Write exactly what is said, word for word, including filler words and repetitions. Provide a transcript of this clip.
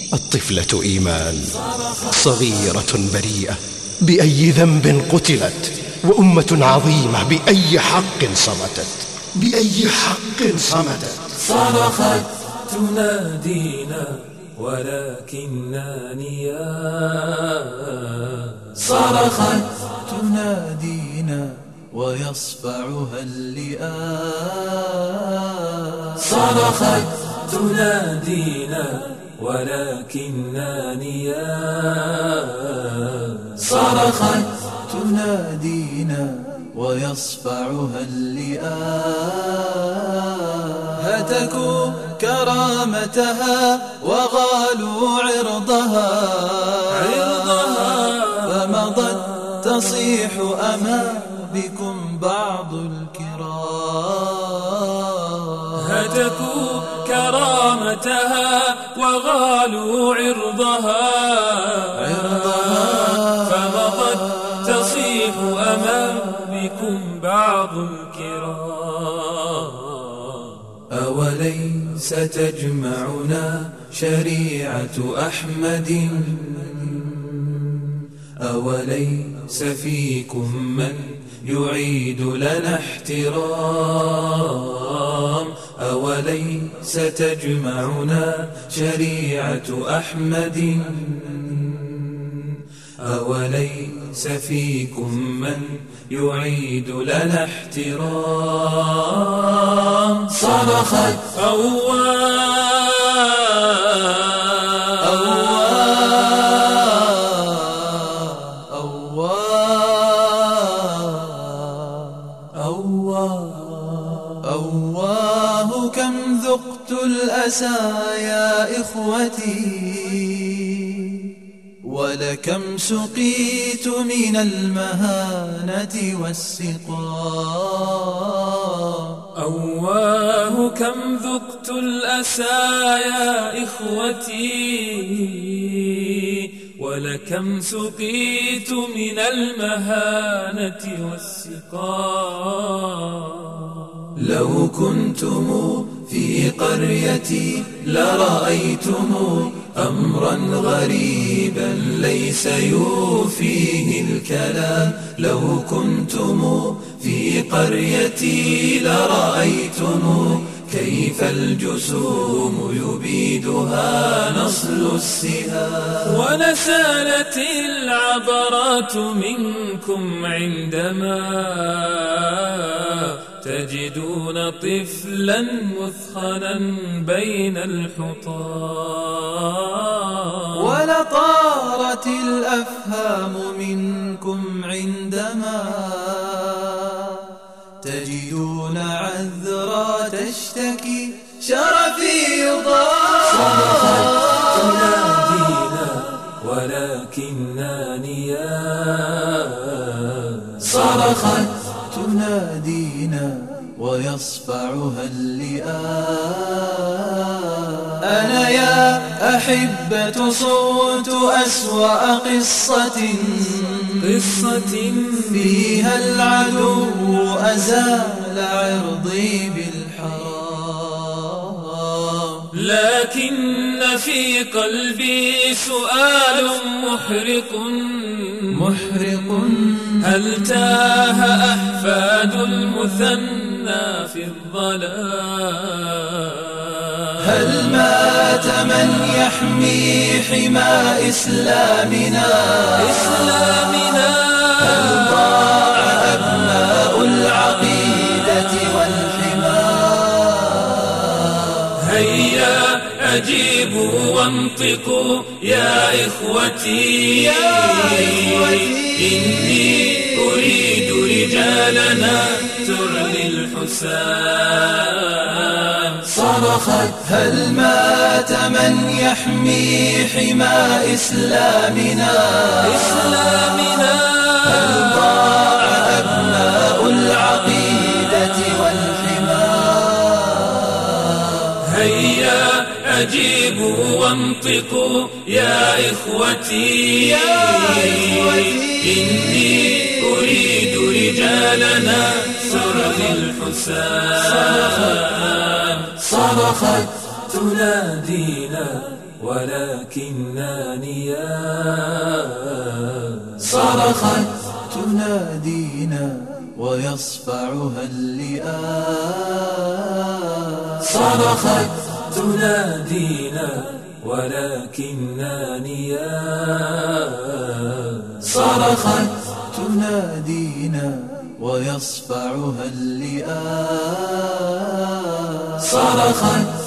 الطفلة إيمان صغيرة بريئة، بأي ذنب قتلت؟ وأمة عظيمة بأي حق صمتت؟ بأي حق صمتت؟ صرخت تنادينا ولكننا نيام، صرخت تنادينا ويصفعها اللئام، صرخت تنادينا ولكننا نيام، صرخت تنادينا ويصفعها اللئام، هتكوا كرامتها وغالوا عرضها، عرضها فمضت تصيح أما بكم بعض الكرام، هتكوا كرامتها وغالوا عرضها، عرضها فمضت تصيح أمامكم بعض الكرام. أوليس تجمعنا شريعة أحمد؟ أوليس فيكم من يعيد لنا احترام؟ أوليس تجمعنا شريعة أحمد؟ أوليس فيكم من يعيد لنا احترام؟ صرخت أواه أواه كم ذقت الأسى يا إخوتي، ولكم سقيت من المهانة والسقام. أواه كم ذقت الأسى يا إخوتي، ولكم سقيت من المهانة والسقام. لو كنتم في قريتي لرأيتم أمرا غريبا ليس يوفيه الكلام. لو كنتم في قريتي لرأيتم كيف الجسوم يبيدها نصل السهام. ولسالت العبرات منكم عندما تجدون طفلا مثخنا بين الحطام. ولطارت الأفهام منكم عندما تجدون عذرا تشتكي شرفي يضام. صرخت تنادينا ولكننا نيام، صرخت تنادينا ويصفعها اللئام. أنا يا أحبة صوت أسوأ قصة، قصة فيها العدو أزال عرضي بالحرام. لكن في قلبي سؤال محرق محرق هل تاه أحفاد المثنى في الظلام؟ هل مات من يحمي حمى إسلامنا؟ إسلامنا هل ضاع أبناء العقيدة والحمى؟ هيا أجيبوا وانطقوا يا إخوتي، يا إخوتي إني أريد رجالنا ترلي الحسام. صرخت هل مات من يحمي حمى إسلامنا؟ إسلامنا هل ضاع أبناء العقيدة والحمى؟ هيا أجيبوا وانطقوا يا إخوتي، يا إخوتي إني أريد رجالنا ترلي الحسام. صرخت تنادينا ولكننا نيام. صرخت تنادينا ويصفعها اللئام. صرخت تنادينا ولكننا نيام. صرخت تنادينا ويصفعها اللئام. صرخت